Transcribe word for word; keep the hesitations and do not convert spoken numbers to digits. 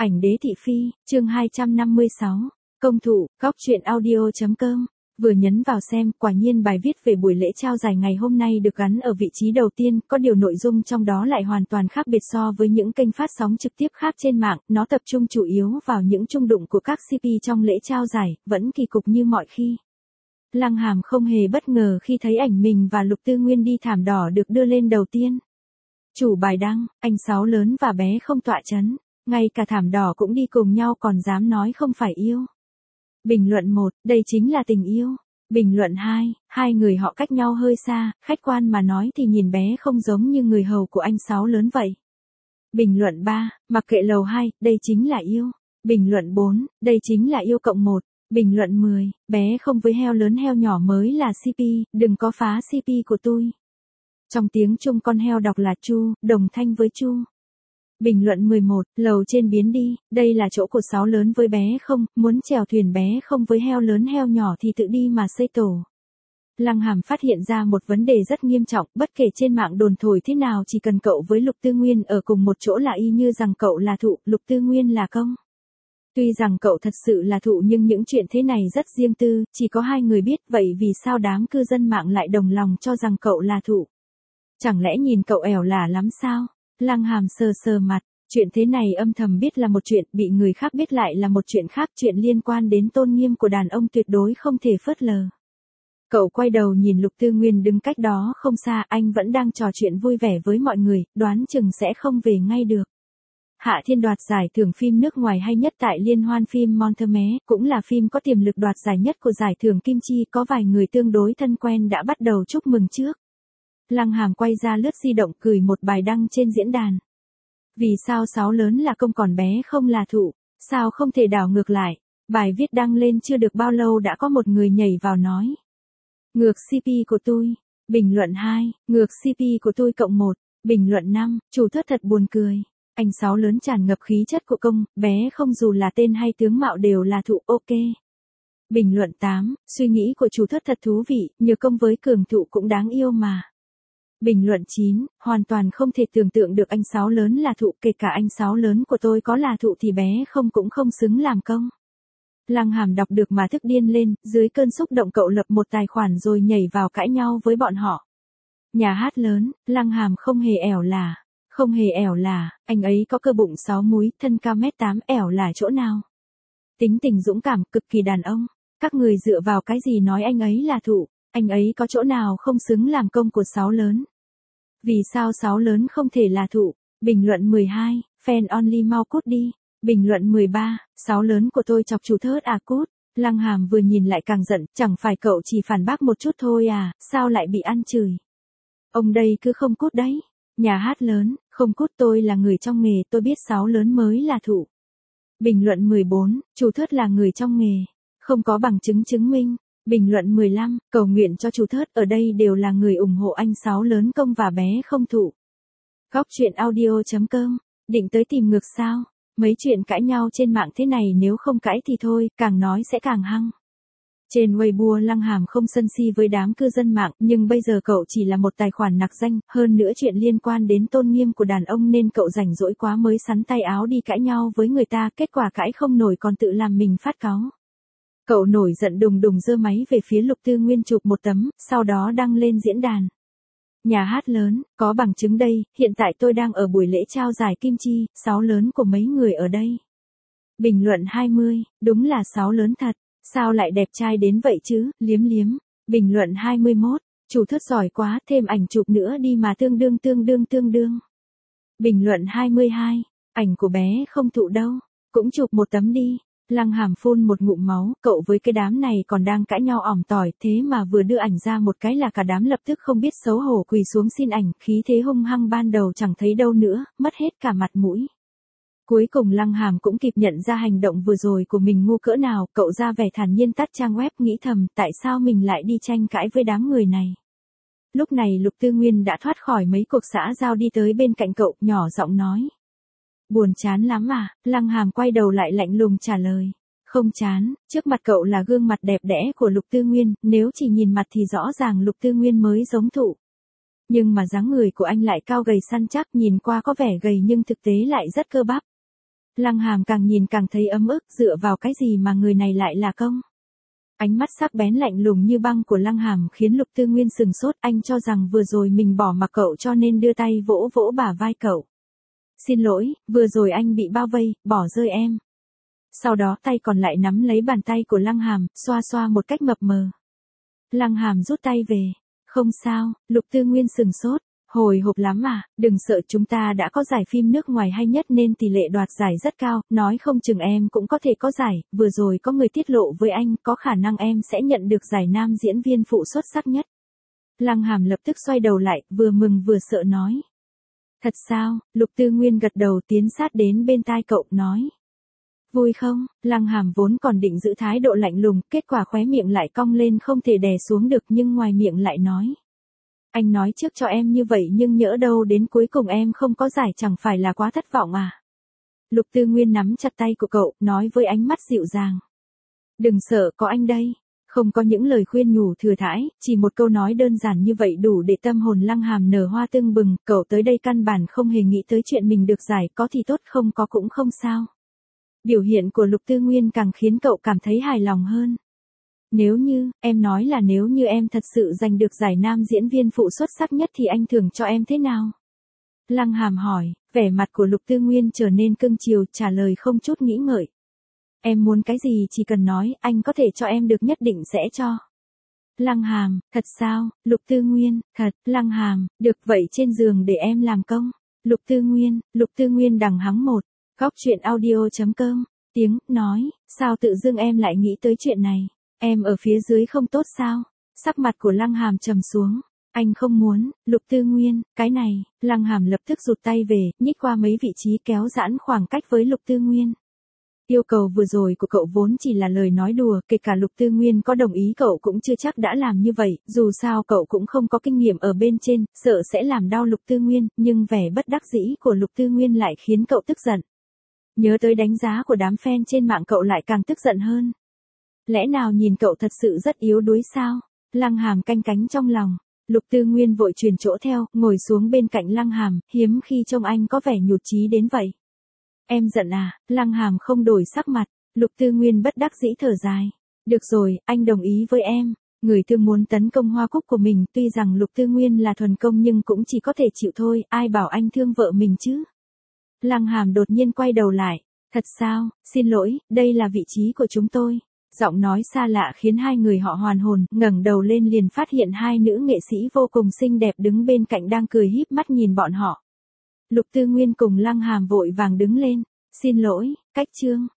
Ảnh đế thị phi, chương hai trăm năm mươi sáu, công thụ, góc truyện audio.com, vừa nhấn vào xem, quả nhiên bài viết về buổi lễ trao giải ngày hôm nay được gắn ở vị trí đầu tiên, có điều nội dung trong đó lại hoàn toàn khác biệt so với những kênh phát sóng trực tiếp khác trên mạng, nó tập trung chủ yếu vào những chung đụng của các xê pê trong lễ trao giải, vẫn kỳ cục như mọi khi. Lăng Hàm không hề bất ngờ khi thấy ảnh mình và Lục Tư Nguyên đi thảm đỏ được đưa lên đầu tiên. Chủ bài đăng, anh Sáu lớn và bé không tọa chấn. Ngay cả thảm đỏ cũng đi cùng nhau còn dám nói không phải yêu. Bình luận một, đây chính là tình yêu. Bình luận hai, hai người họ cách nhau hơi xa, khách quan mà nói thì nhìn bé không giống như người hầu của anh Sáu lớn vậy. Bình luận ba, mặc kệ lầu hai, đây chính là yêu. Bình luận bốn, đây chính là yêu cộng một. Bình luận mười, bé không với heo lớn heo nhỏ mới là xê pê, đừng có phá xê pê của tôi. Trong tiếng Trung con heo đọc là Chu, đồng thanh với Chu. Bình luận mười một, lầu trên biến đi, đây là chỗ của Sáu lớn với bé không, muốn chèo thuyền bé không với heo lớn heo nhỏ thì tự đi mà xây tổ. Lăng Hàm phát hiện ra một vấn đề rất nghiêm trọng, bất kể trên mạng đồn thổi thế nào chỉ cần cậu với Lục Tư Nguyên ở cùng một chỗ là y như rằng cậu là thụ, Lục Tư Nguyên là công. Tuy rằng cậu thật sự là thụ nhưng những chuyện thế này rất riêng tư, chỉ có hai người biết, vậy vì sao đám cư dân mạng lại đồng lòng cho rằng cậu là thụ? Chẳng lẽ nhìn cậu ẻo lả lắm sao? Lăng Hàm sờ sờ mặt, chuyện thế này âm thầm biết là một chuyện, bị người khác biết lại là một chuyện khác, chuyện liên quan đến tôn nghiêm của đàn ông tuyệt đối không thể phớt lờ. Cậu quay đầu nhìn Lục Tư Nguyên đứng cách đó không xa, anh vẫn đang trò chuyện vui vẻ với mọi người, đoán chừng sẽ không về ngay được. Hạ Thiên đoạt giải thưởng phim nước ngoài hay nhất tại Liên hoan phim Montermé, cũng là phim có tiềm lực đoạt giải nhất của giải thưởng Kim Chi, có vài người tương đối thân quen đã bắt đầu chúc mừng trước. Lăng Hàm quay ra lướt di động gửi một bài đăng trên diễn đàn. Vì sao Sáu lớn là công còn bé không là thụ, sao không thể đảo ngược lại? Bài viết đăng lên chưa được bao lâu đã có một người nhảy vào nói. Ngược xê pê của tôi. Bình luận hai, ngược xê pê của tôi cộng một. Bình luận năm, chủ thớt thật buồn cười. Anh Sáu lớn tràn ngập khí chất của công, bé không dù là tên hay tướng mạo đều là thụ, ok. Bình luận tám, suy nghĩ của chủ thớt thật thú vị, nhờ công với cường thụ cũng đáng yêu mà. Bình luận chín, hoàn toàn không thể tưởng tượng được anh Sáu lớn là thụ, kể cả anh Sáu lớn của tôi có là thụ thì bé không cũng không xứng làm công. Lăng Hàm đọc được mà thức điên lên, dưới cơn xúc động cậu lập một tài khoản rồi nhảy vào cãi nhau với bọn họ. Nhà hát lớn, Lăng Hàm không hề ẻo lả, không hề ẻo lả, anh ấy có cơ bụng sáu múi, thân cao mét tám, ẻo lả chỗ nào. Tính tình dũng cảm, cực kỳ đàn ông, các người dựa vào cái gì nói anh ấy là thụ, anh ấy có chỗ nào không xứng làm công của Sáu lớn. Vì sao Sáu lớn không thể là thụ? Bình luận mười hai, fan only mau cút đi. Bình luận mười ba, Sáu lớn của tôi chọc chủ thớt à cút. Lăng Hàm vừa nhìn lại càng giận, chẳng phải cậu chỉ phản bác một chút thôi à, sao lại bị ăn chửi? Ông đây cứ không cút đấy. Nhà hát lớn, không cút, tôi là người trong nghề, tôi biết Sáu lớn mới là thụ. Bình luận mười bốn, chủ thớt là người trong nghề, không có bằng chứng chứng minh. Bình luận mười lăm, cầu nguyện cho chủ thớt, ở đây đều là người ủng hộ anh Sáu lớn công và bé không thụ. Góc truyện audio.com, định tới tìm ngược sao? Mấy chuyện cãi nhau trên mạng thế này nếu không cãi thì thôi, càng nói sẽ càng hăng. Trên Weibo Lăng Hàm không sân si với đám cư dân mạng, nhưng bây giờ cậu chỉ là một tài khoản nặc danh, hơn nữa chuyện liên quan đến tôn nghiêm của đàn ông nên cậu rảnh rỗi quá mới sắn tay áo đi cãi nhau với người ta, kết quả cãi không nổi còn tự làm mình phát cáu. Cậu nổi giận đùng đùng giơ máy về phía Lục Tư Nguyên chụp một tấm, sau đó đăng lên diễn đàn. Nhà hát lớn, có bằng chứng đây, hiện tại tôi đang ở buổi lễ trao giải Kim Chi, Sáu lớn của mấy người ở đây. Bình luận hai mươi, đúng là Sáu lớn thật, sao lại đẹp trai đến vậy chứ, liếm liếm. Bình luận hai mươi mốt, chủ thớt giỏi quá, thêm ảnh chụp nữa đi mà tương đương tương đương tương đương. Bình luận hai mươi hai, ảnh của bé không thụ đâu, cũng chụp một tấm đi. Lăng Hàm phun một ngụm máu, cậu với cái đám này còn đang cãi nhau ỏm tỏi, thế mà vừa đưa ảnh ra một cái là cả đám lập tức không biết xấu hổ quỳ xuống xin ảnh, khí thế hung hăng ban đầu chẳng thấy đâu nữa, mất hết cả mặt mũi. Cuối cùng Lăng Hàm cũng kịp nhận ra hành động vừa rồi của mình ngu cỡ nào, cậu ra vẻ thản nhiên tắt trang web nghĩ thầm tại sao mình lại đi tranh cãi với đám người này. Lúc này Lục Tư Nguyên đã thoát khỏi mấy cuộc xã giao đi tới bên cạnh cậu, nhỏ giọng nói. Buồn chán lắm à, Lăng Hàm quay đầu lại lạnh lùng trả lời. Không chán, trước mặt cậu là gương mặt đẹp đẽ của Lục Tư Nguyên, nếu chỉ nhìn mặt thì rõ ràng Lục Tư Nguyên mới giống thụ. Nhưng mà dáng người của anh lại cao gầy săn chắc, nhìn qua có vẻ gầy nhưng thực tế lại rất cơ bắp. Lăng Hàm càng nhìn càng thấy ấm ức, dựa vào cái gì mà người này lại là công? Ánh mắt sắc bén lạnh lùng như băng của Lăng Hàm khiến Lục Tư Nguyên sừng sốt, anh cho rằng vừa rồi mình bỏ mặc cậu cho nên đưa tay vỗ vỗ bả vai cậu. Xin lỗi, vừa rồi anh bị bao vây, bỏ rơi em. Sau đó tay còn lại nắm lấy bàn tay của Lăng Hàm, xoa xoa một cách mập mờ. Lăng Hàm rút tay về. Không sao, Lục Tư Nguyên sừng sốt. Hồi hộp lắm à, đừng sợ, chúng ta đã có giải phim nước ngoài hay nhất nên tỷ lệ đoạt giải rất cao, nói không chừng em cũng có thể có giải, vừa rồi có người tiết lộ với anh, có khả năng em sẽ nhận được giải nam diễn viên phụ xuất sắc nhất. Lăng Hàm lập tức xoay đầu lại, vừa mừng vừa sợ nói. Thật sao? Lục Tư Nguyên gật đầu tiến sát đến bên tai cậu, nói. Vui không? Lăng Hàm vốn còn định giữ thái độ lạnh lùng, kết quả khóe miệng lại cong lên không thể đè xuống được nhưng ngoài miệng lại nói. Anh nói trước cho em như vậy nhưng nhỡ đâu đến cuối cùng em không có giải chẳng phải là quá thất vọng à? Lục Tư Nguyên nắm chặt tay của cậu, nói với ánh mắt dịu dàng. Đừng sợ, có anh đây. Không có những lời khuyên nhủ thừa thãi, chỉ một câu nói đơn giản như vậy đủ để tâm hồn Lăng Hàm nở hoa tưng bừng, cậu tới đây căn bản không hề nghĩ tới chuyện mình được giải, có thì tốt không có cũng không sao. Biểu hiện của Lục Tư Nguyên càng khiến cậu cảm thấy hài lòng hơn. Nếu như, em nói là nếu như em thật sự giành được giải nam diễn viên phụ xuất sắc nhất thì anh thưởng cho em thế nào? Lăng Hàm hỏi, vẻ mặt của Lục Tư Nguyên trở nên cưng chiều, trả lời không chút nghĩ ngợi. Em muốn cái gì chỉ cần nói, anh có thể cho em được nhất định sẽ cho. Lăng Hàm, thật sao? Lục Tư Nguyên, thật. Lăng Hàm, được vậy trên giường để em làm công. Lục Tư Nguyên, Lục Tư Nguyên đằng hắng một. Góc truyện audio chấm com. Tiếng, nói, sao tự dưng em lại nghĩ tới chuyện này? Em ở phía dưới không tốt sao? Sắc mặt của Lăng Hàm trầm xuống. Anh không muốn, Lục Tư Nguyên, cái này. Lăng Hàm lập tức rụt tay về, nhích qua mấy vị trí kéo giãn khoảng cách với Lục Tư Nguyên. Yêu cầu vừa rồi của cậu vốn chỉ là lời nói đùa, kể cả Lục Tư Nguyên có đồng ý cậu cũng chưa chắc đã làm như vậy, dù sao cậu cũng không có kinh nghiệm ở bên trên, sợ sẽ làm đau Lục Tư Nguyên, nhưng vẻ bất đắc dĩ của Lục Tư Nguyên lại khiến cậu tức giận. Nhớ tới đánh giá của đám fan trên mạng cậu lại càng tức giận hơn. Lẽ nào nhìn cậu thật sự rất yếu đuối sao? Lăng Hàm canh cánh trong lòng. Lục Tư Nguyên vội chuyển chỗ theo, ngồi xuống bên cạnh Lăng Hàm, hiếm khi trông anh có vẻ nhụt chí đến vậy. Em giận à? Lăng Hàm không đổi sắc mặt. Lục Tư Nguyên bất đắc dĩ thở dài. Được rồi, anh đồng ý với em. Người thương muốn tấn công hoa cúc của mình, tuy rằng Lục Tư Nguyên là thuần công nhưng cũng chỉ có thể chịu thôi, ai bảo anh thương vợ mình chứ? Lăng Hàm đột nhiên quay đầu lại. Thật sao? Xin lỗi, đây là vị trí của chúng tôi. Giọng nói xa lạ khiến hai người họ hoàn hồn, ngẩng đầu lên liền phát hiện hai nữ nghệ sĩ vô cùng xinh đẹp đứng bên cạnh đang cười híp mắt nhìn bọn họ. Lục Tư Nguyên cùng Lăng Hàm vội vàng đứng lên. Xin lỗi, cách chương.